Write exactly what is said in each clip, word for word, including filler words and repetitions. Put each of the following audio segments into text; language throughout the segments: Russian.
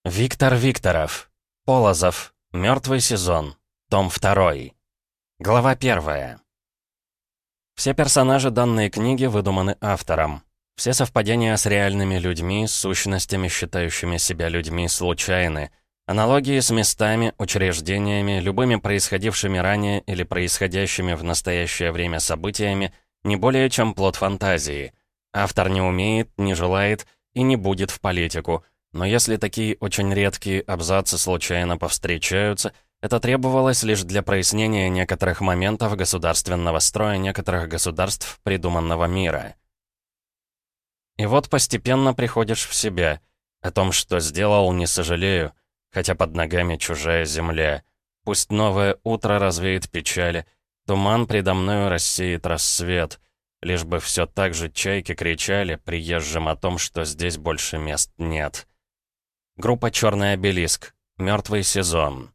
Виктор Викторов. Полозов. Мертвый сезон. Том второй. Глава первая. Все персонажи данной книги выдуманы автором. Все совпадения с реальными людьми, с сущностями, считающими себя людьми, случайны. Аналогии с местами, учреждениями, любыми происходившими ранее или происходящими в настоящее время событиями не более чем плод фантазии. Автор не умеет, не желает и не будет в политику. Но если такие очень редкие абзацы случайно повстречаются, это требовалось лишь для прояснения некоторых моментов государственного строя некоторых государств придуманного мира. И вот постепенно приходишь в себя. О том, что сделал, не сожалею, хотя под ногами чужая земля. Пусть новое утро развеет печали, туман предо мною рассеет рассвет, лишь бы все так же чайки кричали приезжим о том, что здесь больше мест нет. Группа «Черный обелиск». Мертвый сезон.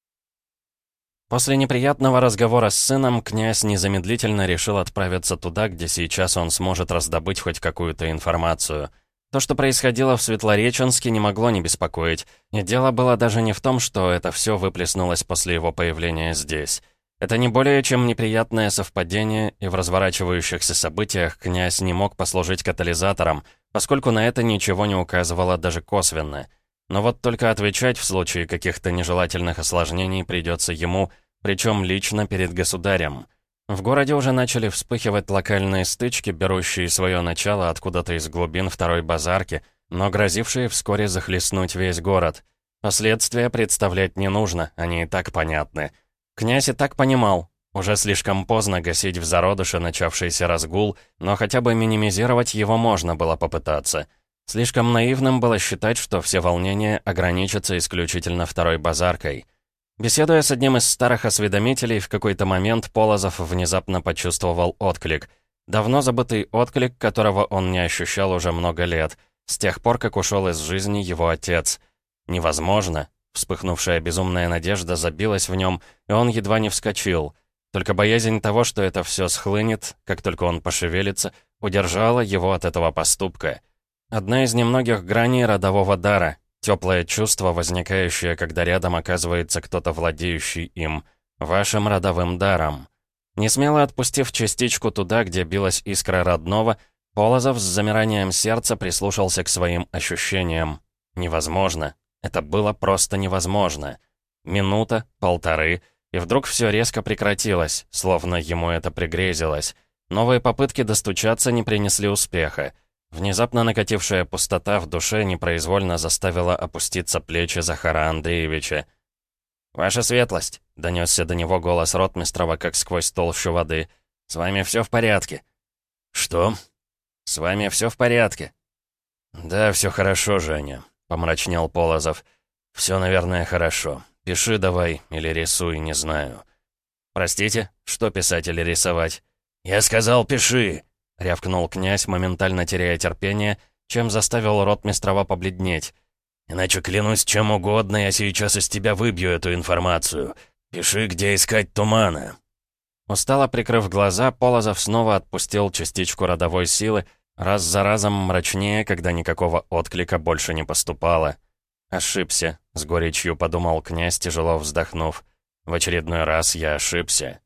После неприятного разговора с сыном князь незамедлительно решил отправиться туда, где сейчас он сможет раздобыть хоть какую-то информацию. То, что происходило в Светлореченске, не могло не беспокоить. И дело было даже не в том, что это все выплеснулось после его появления здесь. Это не более чем неприятное совпадение, и в разворачивающихся событиях князь не мог послужить катализатором, поскольку на это ничего не указывало даже косвенно. Но вот только отвечать в случае каких-то нежелательных осложнений придется ему, причем лично перед государем. В городе уже начали вспыхивать локальные стычки, берущие свое начало откуда-то из глубин второй базарки, но грозившие вскоре захлестнуть весь город. Последствия представлять не нужно, они и так понятны. Князь и так понимал, уже слишком поздно гасить в зародыше начавшийся разгул, но хотя бы минимизировать его можно было попытаться. Слишком наивным было считать, что все волнения ограничатся исключительно второй базаркой. Беседуя с одним из старых осведомителей, в какой-то момент Полозов внезапно почувствовал отклик. Давно забытый отклик, которого он не ощущал уже много лет, с тех пор, как ушел из жизни его отец. Невозможно. Вспыхнувшая безумная надежда забилась в нем, и он едва не вскочил. Только боязнь того, что это все схлынет, как только он пошевелится, удержала его от этого поступка. Одна из немногих граней родового дара, теплое чувство, возникающее, когда рядом оказывается кто-то, владеющий им, вашим родовым даром. Несмело отпустив частичку туда, где билась искра родного, Полозов с замиранием сердца прислушался к своим ощущениям. Невозможно. Это было просто невозможно. Минута, полторы, и вдруг все резко прекратилось, словно ему это пригрезилось. Новые попытки достучаться не принесли успеха. Внезапно накатившая пустота в душе непроизвольно заставила опуститься плечи Захара Андреевича. «Ваша светлость!» — донесся до него голос ротмистрова, как сквозь толщу воды. «С вами все в порядке». «Что?» «С вами все в порядке». «Да, все хорошо, Женя», — помрачнел Полозов. «Все, наверное, хорошо. Пиши давай или рисуй, не знаю». «Простите, что писать или рисовать?» «Я сказал, пиши!» — рявкнул князь, моментально теряя терпение, чем заставил ротмистрова побледнеть. «Иначе, клянусь чем угодно, я сейчас из тебя выбью эту информацию. Пиши, где искать тумана». Устало прикрыв глаза, Полозов снова отпустил частичку родовой силы, раз за разом мрачнее, когда никакого отклика больше не поступало. «Ошибся», — с горечью подумал князь, тяжело вздохнув. «В очередной раз я ошибся».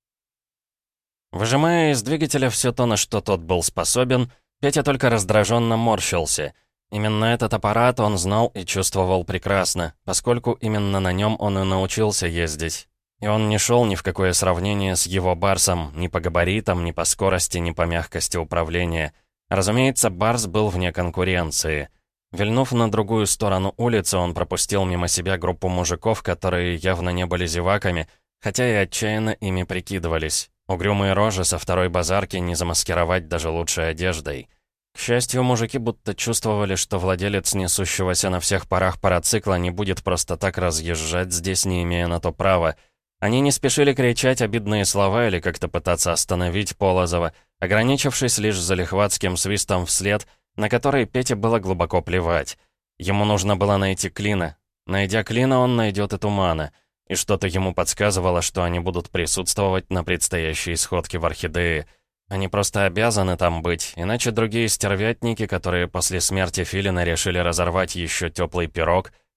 Выжимая из двигателя все то, на что тот был способен, Петя только раздраженно морщился. Именно этот аппарат он знал и чувствовал прекрасно, поскольку именно на нем он и научился ездить. И он не шел ни в какое сравнение с его Барсом, ни по габаритам, ни по скорости, ни по мягкости управления. Разумеется, Барс был вне конкуренции. Вильнув на другую сторону улицы, он пропустил мимо себя группу мужиков, которые явно не были зеваками, хотя и отчаянно ими прикидывались. Угрюмые рожи со второй базарки не замаскировать даже лучшей одеждой. К счастью, мужики будто чувствовали, что владелец несущегося на всех парах парацикла не будет просто так разъезжать здесь, не имея на то права. Они не спешили кричать обидные слова или как-то пытаться остановить Полозова, ограничившись лишь залихватским свистом вслед, на который Пете было глубоко плевать. Ему нужно было найти Клина. Найдя Клина, он найдет и Тумана. И что-то ему подсказывало, что они будут присутствовать на предстоящей сходке в Орхидее. Они просто обязаны там быть, иначе другие стервятники, которые после смерти Филина решили разорвать еще теплый пирог,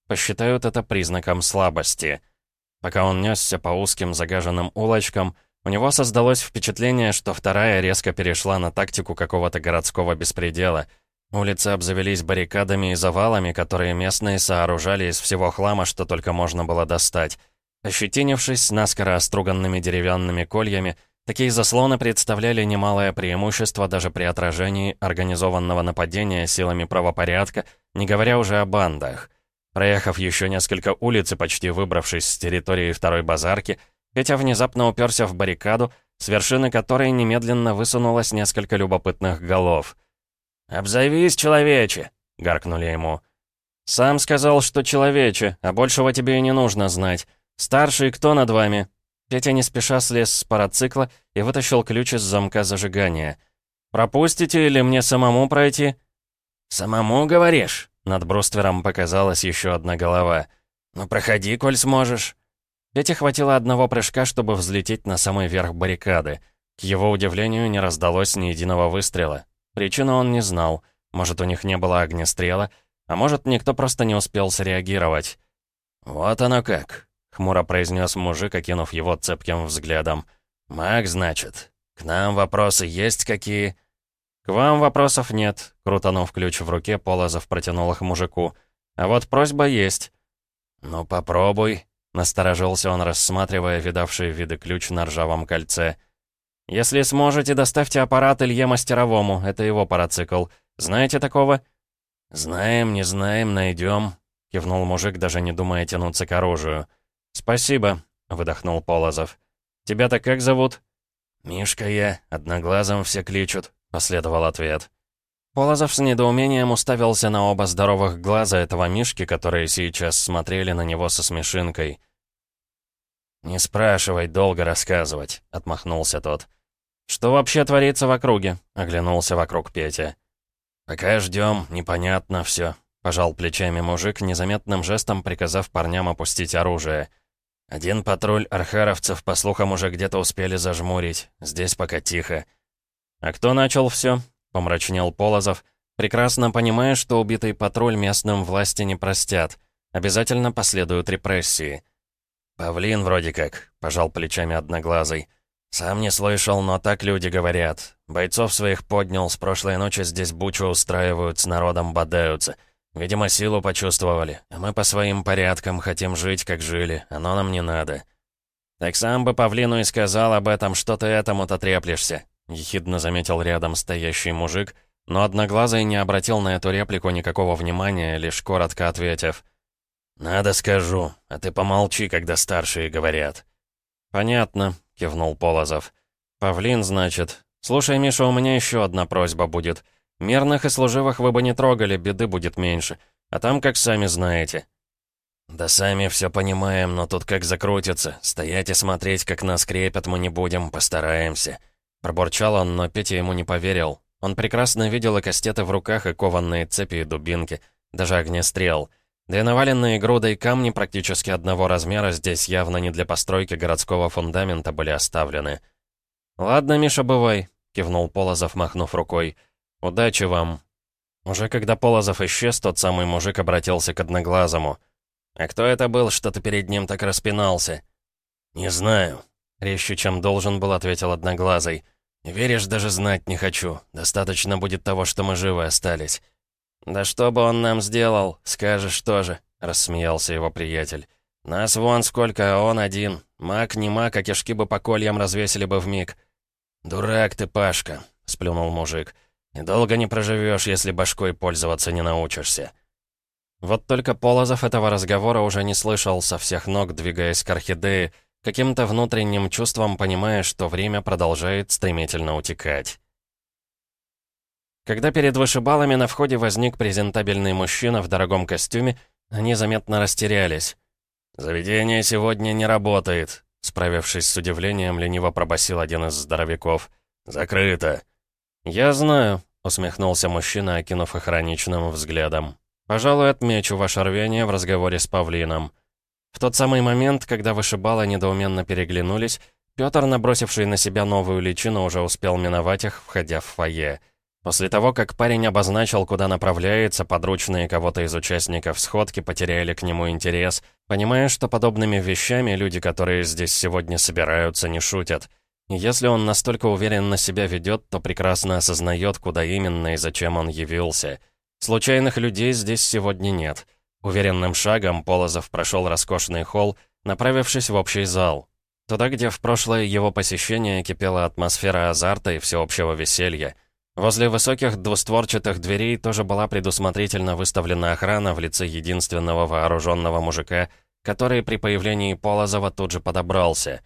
посчитают это признаком слабости. Пока он несся по узким загаженным улочкам, у него создалось впечатление, что вторая резко перешла на тактику какого-то городского беспредела. Улицы обзавелись баррикадами и завалами, которые местные сооружали из всего хлама, что только можно было достать. Ощетинившись наскоро оструганными деревянными кольями, такие заслоны представляли немалое преимущество даже при отражении организованного нападения силами правопорядка, не говоря уже о бандах. Проехав еще несколько улиц и почти выбравшись с территории второй базарки, Петя внезапно уперся в баррикаду, с вершины которой немедленно высунулось несколько любопытных голов. «Обзовись, человече!» — гаркнули ему. «Сам сказал, что человече, а большего тебе и не нужно знать. Старший кто над вами?» Петя не спеша слез с парацикла и вытащил ключ из замка зажигания. «Пропустите или мне самому пройти?» «Самому, говоришь?» Над бруствером показалась еще одна голова. «Ну, проходи, коль сможешь». Пете хватило одного прыжка, чтобы взлететь на самый верх баррикады. К его удивлению, не раздалось ни единого выстрела. Причину он не знал. Может, у них не было огнестрела, а может, никто просто не успел среагировать. «Вот оно как», — хмуро произнес мужик, окинув его цепким взглядом. «Маг, значит. К нам вопросы есть какие?» «К вам вопросов нет», — крутанув ключ в руке, Полозов протянул их мужику. «А вот просьба есть». «Ну, попробуй», — насторожился он, рассматривая видавший виды ключ на ржавом кольце. «Если сможете, доставьте аппарат Илье Мастеровому, это его парацикл. Знаете такого?» «Знаем, не знаем, найдем», — кивнул мужик, даже не думая тянуться к оружию. «Спасибо», — выдохнул Полозов. «Тебя-то как зовут?» «Мишка я, одноглазым все кличут», — последовал ответ. Полозов с недоумением уставился на оба здоровых глаза этого Мишки, которые сейчас смотрели на него со смешинкой. «Не спрашивай, долго рассказывать», — отмахнулся тот. «Что вообще творится в округе?» — оглянулся вокруг Петя. «Пока ждем, непонятно все», — пожал плечами мужик, незаметным жестом приказав парням опустить оружие. «Один патруль архаровцев, по слухам, уже где-то успели зажмурить. Здесь пока тихо». «А кто начал все?» — помрачнел Полозов, прекрасно понимая, что убитый патруль местным власти не простят. Обязательно последуют репрессии. «Павлин вроде как», — пожал плечами Одноглазый. «Сам не слышал, но так люди говорят. Бойцов своих поднял, с прошлой ночи здесь бучу устраивают, с народом бодаются. Видимо, силу почувствовали, а мы по своим порядкам хотим жить, как жили. Оно нам не надо». «Так сам бы Павлину и сказал об этом, что ты этому-то треплешься», — ехидно заметил рядом стоящий мужик, но Одноглазый не обратил на эту реплику никакого внимания, лишь коротко ответив: «Надо скажу, а ты помолчи, когда старшие говорят». «Понятно», — кивнул Полозов. «Павлин, значит. Слушай, Миша, у меня еще одна просьба будет. Мирных и служивых вы бы не трогали, беды будет меньше. А там, как сами знаете». «Да сами все понимаем, но тут как закрутится. Стоять и смотреть, как нас крепят, мы не будем, постараемся». Пробурчал он, но Петя ему не поверил. Он прекрасно видел и кастеты в руках, и кованные цепи, и дубинки, даже огнестрел. Да и наваленные грудой камни практически одного размера здесь явно не для постройки городского фундамента были оставлены. «Ладно, Миша, бывай», — кивнул Полозов, махнув рукой. «Удачи вам». Уже когда Полозов исчез, тот самый мужик обратился к Одноглазому. «А кто это был, что ты перед ним так распинался?» «Не знаю», — резче, чем должен был, ответил Одноглазый. «Веришь, даже знать не хочу. Достаточно будет того, что мы живы остались». «Да что бы он нам сделал, скажешь тоже», — рассмеялся его приятель. «Нас вон сколько, а он один. Маг не маг, а кишки бы по кольям развесили бы вмиг». «Дурак ты, Пашка», — сплюнул мужик. «И долго не проживешь, если башкой пользоваться не научишься». Вот только Полозов этого разговора уже не слышал, со всех ног двигаясь к орхидее, каким-то внутренним чувством понимая, что время продолжает стремительно утекать. Когда перед вышибалами на входе возник презентабельный мужчина в дорогом костюме, они заметно растерялись. «Заведение сегодня не работает», — справившись с удивлением, лениво пробасил один из здоровяков. «Закрыто». «Я знаю», — усмехнулся мужчина, окинув их ироничным взглядом. «Пожалуй, отмечу ваше рвение в разговоре с Павлином». В тот самый момент, когда вышибалы недоуменно переглянулись, Пётр, набросивший на себя новую личину, уже успел миновать их, входя в фойе. После того, как парень обозначил, куда направляется, подручные кого-то из участников сходки потеряли к нему интерес, понимая, что подобными вещами люди, которые здесь сегодня собираются, не шутят. И если он настолько уверенно себя ведет, то прекрасно осознает, куда именно и зачем он явился. Случайных людей здесь сегодня нет. Уверенным шагом Полозов прошел роскошный холл, направившись в общий зал. Туда, где в прошлое его посещение кипела атмосфера азарта и всеобщего веселья. Возле высоких двустворчатых дверей тоже была предусмотрительно выставлена охрана в лице единственного вооруженного мужика, который при появлении Полозова тут же подобрался.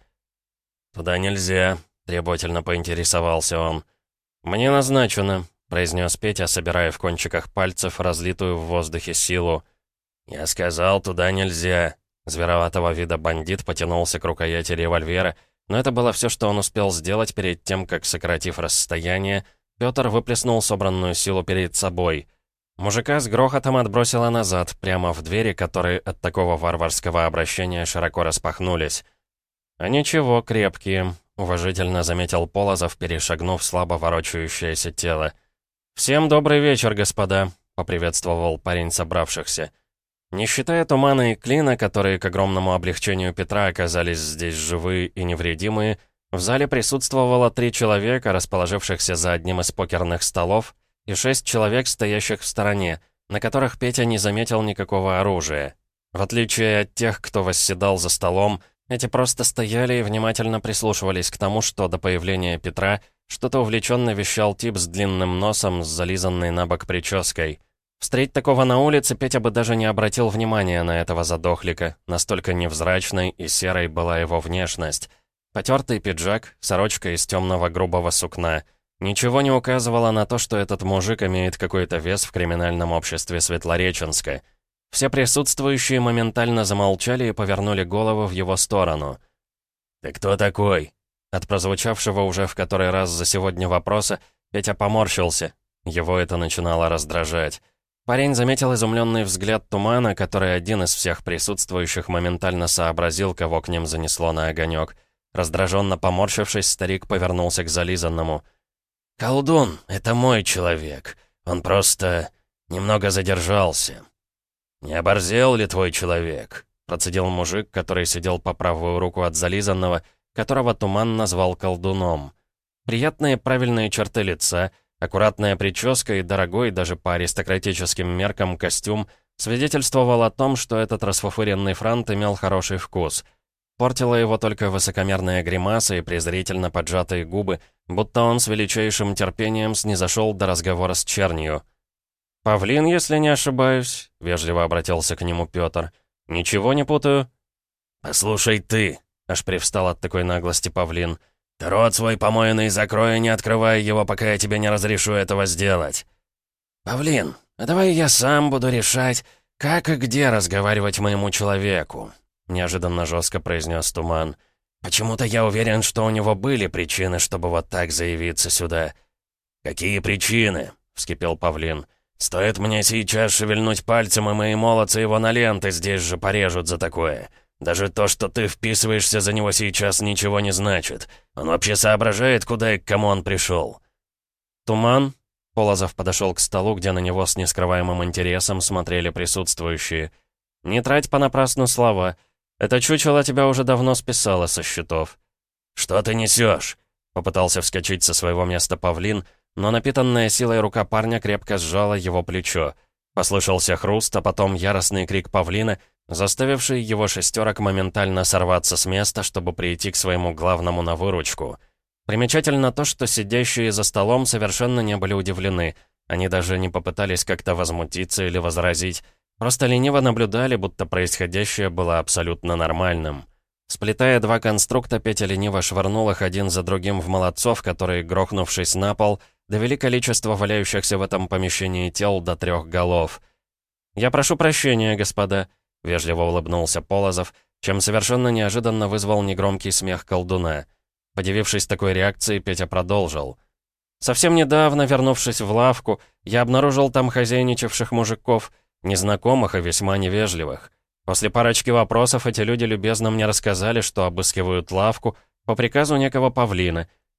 «Туда нельзя», — требовательно поинтересовался он. «Мне назначено», — произнес Петя, собирая в кончиках пальцев разлитую в воздухе силу. «Я сказал, туда нельзя». Звероватого вида бандит потянулся к рукояти револьвера, но это было все, что он успел сделать перед тем, как, сократив расстояние, Пётр выплеснул собранную силу перед собой. Мужика с грохотом отбросило назад, прямо в двери, которые от такого варварского обращения широко распахнулись. «А ничего, крепкие», — уважительно заметил Полозов, перешагнув слабо ворочающееся тело. «Всем добрый вечер, господа», — поприветствовал парень собравшихся. Не считая Тумана и Клина, которые к огромному облегчению Петра оказались здесь живые и невредимые, в зале присутствовало три человека, расположившихся за одним из покерных столов, и шесть человек, стоящих в стороне, на которых Петя не заметил никакого оружия. В отличие от тех, кто восседал за столом, эти просто стояли и внимательно прислушивались к тому, что до появления Петра что-то увлеченно вещал тип с длинным носом, с зализанной на бок прической. Встреть такого на улице, Петя бы даже не обратил внимания на этого задохлика, настолько невзрачной и серой была его внешность. Потертый пиджак, сорочка из темного грубого сукна. Ничего не указывало на то, что этот мужик имеет какой-то вес в криминальном обществе Светлореченска. Все присутствующие моментально замолчали и повернули голову в его сторону. «Ты кто такой?» От прозвучавшего уже в который раз за сегодня вопроса Петя поморщился. Его это начинало раздражать. Парень заметил изумленный взгляд Тумана, который один из всех присутствующих моментально сообразил, кого к ним занесло на огонек. Раздраженно поморщившись, старик повернулся к зализанному. «Колдун, это мой человек. Он просто немного задержался». «Не оборзел ли твой человек?» — процедил мужик, который сидел по правую руку от зализанного, которого Туман назвал колдуном. Приятные правильные черты лица, аккуратная прическа и дорогой даже по аристократическим меркам костюм свидетельствовал о том, что этот расфуфыренный франт имел хороший вкус. Портила его только высокомерная гримаса и презрительно поджатые губы, будто он с величайшим терпением снизошел до разговора с чернью. «Павлин, если не ошибаюсь», — вежливо обратился к нему Пётр. «Ничего не путаю?» «Послушай ты», — аж привстал от такой наглости Павлин. «Ты рот свой помоенный закрой и не открывай его, пока я тебе не разрешу этого сделать». «Павлин, а давай я сам буду решать, как и где разговаривать моему человеку», — неожиданно жестко произнес Туман. «Почему-то я уверен, что у него были причины, чтобы вот так заявиться сюда». «Какие причины?» — вскипел Павлин. «Стоит мне сейчас шевельнуть пальцем, и мои молодцы его на ленты здесь же порежут за такое. Даже то, что ты вписываешься за него сейчас, ничего не значит. Он вообще соображает, куда и к кому он пришел». «Туман?» — Полозов подошел к столу, где на него с нескрываемым интересом смотрели присутствующие. «Не трать понапрасну слова. Это чучело тебя уже давно списало со счетов». «Что ты несешь?» — попытался вскочить со своего места Павлин, но напитанная силой рука парня крепко сжала его плечо. Послышался хруст, а потом яростный крик Павлина, заставивший его шестерок моментально сорваться с места, чтобы прийти к своему главному на выручку. Примечательно то, что сидящие за столом совершенно не были удивлены. Они даже не попытались как-то возмутиться или возразить. Просто лениво наблюдали, будто происходящее было абсолютно нормальным. Сплетая два конструкта, Петя лениво швырнул их один за другим в молодцов, которые, грохнувшись на пол, довели количество валяющихся в этом помещении тел до трех голов. «Я прошу прощения, господа», — вежливо улыбнулся Полозов, чем совершенно неожиданно вызвал негромкий смех колдуна. Подивившись такой реакцией, Петя продолжил. «Совсем недавно, вернувшись в лавку, я обнаружил там хозяйничавших мужиков, незнакомых и весьма невежливых. После парочки вопросов эти люди любезно мне рассказали, что обыскивают лавку по приказу некого Павлина,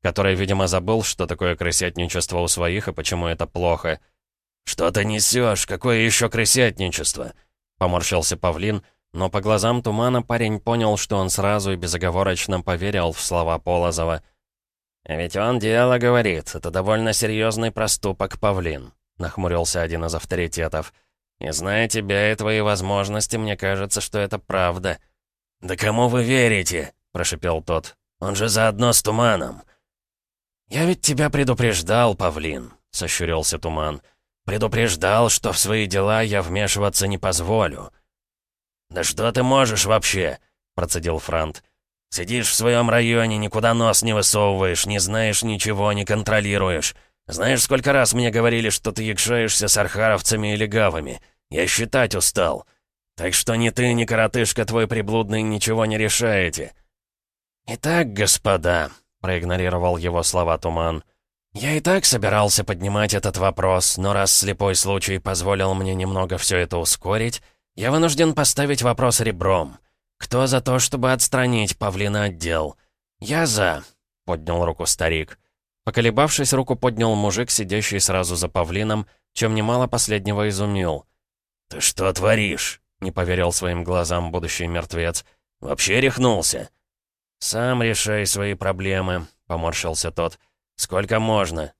который, видимо, забыл, что такое крысятничество у своих и почему это плохо. «Что ты несешь? Какое еще крысятничество?» Поморщился павлин, но по глазам Тумана парень понял, что он сразу и безоговорочно поверил в слова Полозова. «Ведь он дело говорит. Это довольно серьезный проступок, павлин», — нахмурился один из авторитетов. «И зная тебя и твои возможности, мне кажется, что это правда». «Да кому вы верите?» — прошипел тот. «Он же заодно с Туманом». «Я ведь тебя предупреждал, павлин», — сощурился Туман. «Предупреждал, что в свои дела я вмешиваться не позволю». «Да что ты можешь вообще?» — процедил Франт. «Сидишь в своем районе, никуда нос не высовываешь, не знаешь ничего, не контролируешь. Знаешь, сколько раз мне говорили, что ты якшаешься с архаровцами или гавами? Я считать устал. Так что ни ты, ни коротышка твой приблудный ничего не решаете». «Итак, господа», — проигнорировал его слова Туман, «я и так собирался поднимать этот вопрос, но раз слепой случай позволил мне немного все это ускорить, я вынужден поставить вопрос ребром. Кто за то, чтобы отстранить павлина от дел? Я за», — поднял руку старик. Поколебавшись, руку поднял мужик, сидящий сразу за павлином, чем немало последнего изумил. «Ты что творишь?» — не поверил своим глазам будущий мертвец. «Вообще рехнулся?» «Сам решай свои проблемы», — поморщился тот. «Сколько можно?»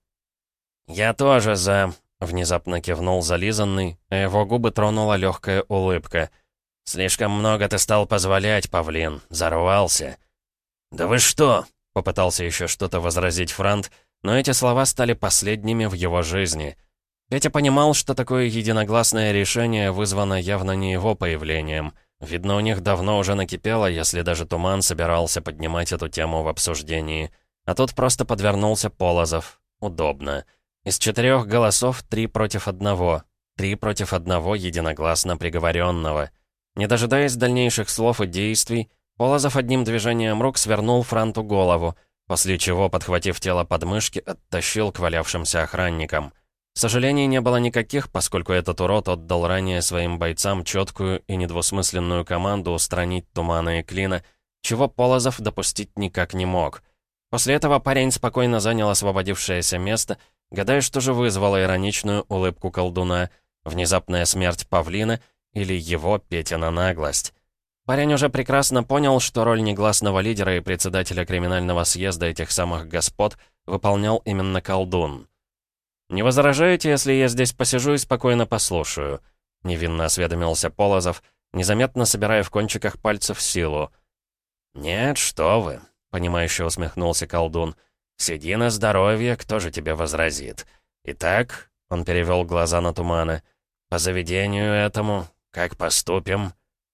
«Я тоже за», — внезапно кивнул зализанный, а его губы тронула легкая улыбка. «Слишком много ты стал позволять, павлин. Зарвался». «Да вы что?» — попытался еще что-то возразить Франт, но эти слова стали последними в его жизни. Петя понимал, что такое единогласное решение вызвано явно не его появлением. Видно, у них давно уже накипело, если даже Туман собирался поднимать эту тему в обсуждении. А тут просто подвернулся Полозов. Удобно. Из четырех голосов три против одного. Три против одного единогласно приговоренного. Не дожидаясь дальнейших слов и действий, Полозов одним движением рук свернул Франту голову, после чего, подхватив тело под мышки, оттащил к валявшимся охранникам. Сожалений не было никаких, поскольку этот урод отдал ранее своим бойцам четкую и недвусмысленную команду устранить Тумана и Клина, чего Полозов допустить никак не мог. После этого парень спокойно занял освободившееся место, гадая, что же вызвало ироничную улыбку колдуна, внезапная смерть павлина или его Петина наглость. Парень уже прекрасно понял, что роль негласного лидера и председателя криминального съезда этих самых господ выполнял именно колдун. «Не возражаете, если я здесь посижу и спокойно послушаю?» — невинно осведомился Полозов, незаметно собирая в кончиках пальцев силу. «Нет, что вы», — понимающе усмехнулся колдун. «Сиди на здоровье, кто же тебе возразит? Итак», — он перевел глаза на Тумана, — «по заведению этому, как поступим?»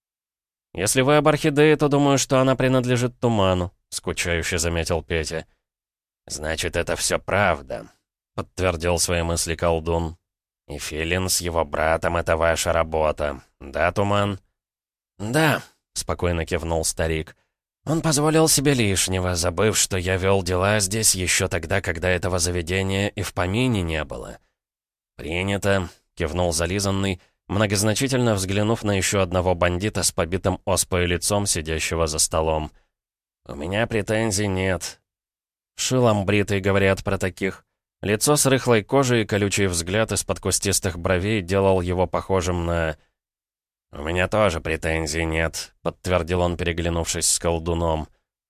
«Если вы об орхидее, то думаю, что она принадлежит Туману», — скучающе заметил Петя. «Значит, это все правда», — подтвердил свои мысли колдун. «И Филин с его братом — это ваша работа. Да, Туман?» «Да», — спокойно кивнул старик. «Он позволил себе лишнего, забыв, что я вел дела здесь еще тогда, когда этого заведения и в помине не было». «Принято», — кивнул зализанный, многозначительно взглянув на еще одного бандита с побитым оспой лицом, сидящего за столом. «У меня претензий нет». «Шилом бритый, говорят про таких». Лицо с рыхлой кожей и колючий взгляд из-под кустистых бровей делал его похожим на... «У меня тоже претензий нет», — подтвердил он, переглянувшись с колдуном.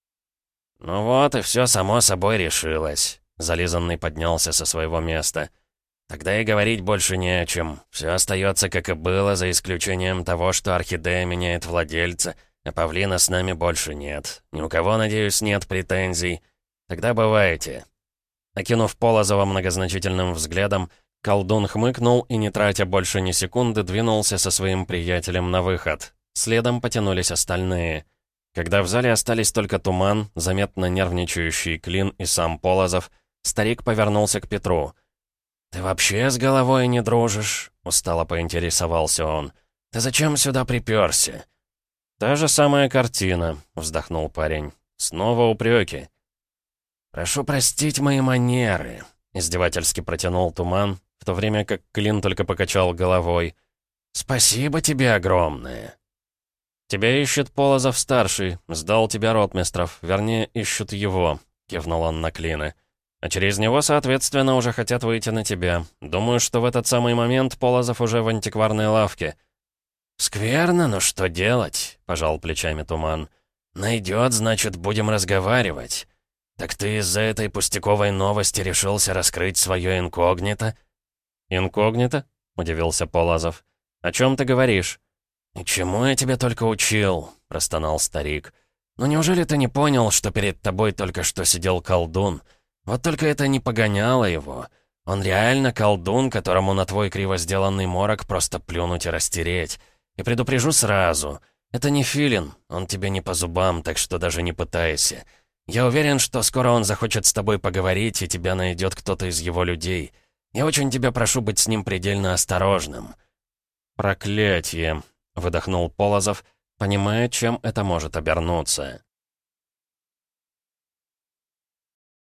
«Ну вот, и все само собой решилось», — зализанный поднялся со своего места. «Тогда и говорить больше не о чем. Все остается, как и было, за исключением того, что орхидея меняет владельца, а павлина с нами больше нет. Ни у кого, надеюсь, нет претензий. Тогда бывайте». Окинув Полозова многозначительным взглядом, колдун хмыкнул и, не тратя больше ни секунды, двинулся со своим приятелем на выход. Следом потянулись остальные. Когда в зале остались только Туман, заметно нервничающий Клин и сам Полозов, старик повернулся к Петру. «Ты вообще с головой не дружишь?» — устало поинтересовался он. «Ты зачем сюда приперся?» «Та же самая картина», — вздохнул парень. «Снова упреки». «Прошу простить мои манеры», — издевательски протянул Туман, в то время как Клин только покачал головой. «Спасибо тебе огромное». «Тебя ищет Полозов-старший, сдал тебя ротмистров, вернее, ищут его», — кивнул он на клины. «А через него, соответственно, уже хотят выйти на тебя. Думаю, что в этот самый момент Полозов уже в антикварной лавке». «Скверно, но что делать?» — пожал плечами Туман. «Найдет, значит, будем разговаривать. Так ты из-за этой пустяковой новости решился раскрыть свое инкогнито?» «Инкогнито?» — удивился Полозов. «О чем ты говоришь?» «И чему я тебя только учил?» — простонал старик. «Ну неужели ты не понял, что перед тобой только что сидел колдун? Вот только это не погоняло его. Он реально колдун, которому на твой криво сделанный морок просто плюнуть и растереть. И предупрежу сразу, это не Филин, он тебе не по зубам, так что даже не пытайся. Я уверен, что скоро он захочет с тобой поговорить, и тебя найдет кто-то из его людей. Я очень тебя прошу быть с ним предельно осторожным». «Проклятье!» — выдохнул Полозов, понимая, чем это может обернуться.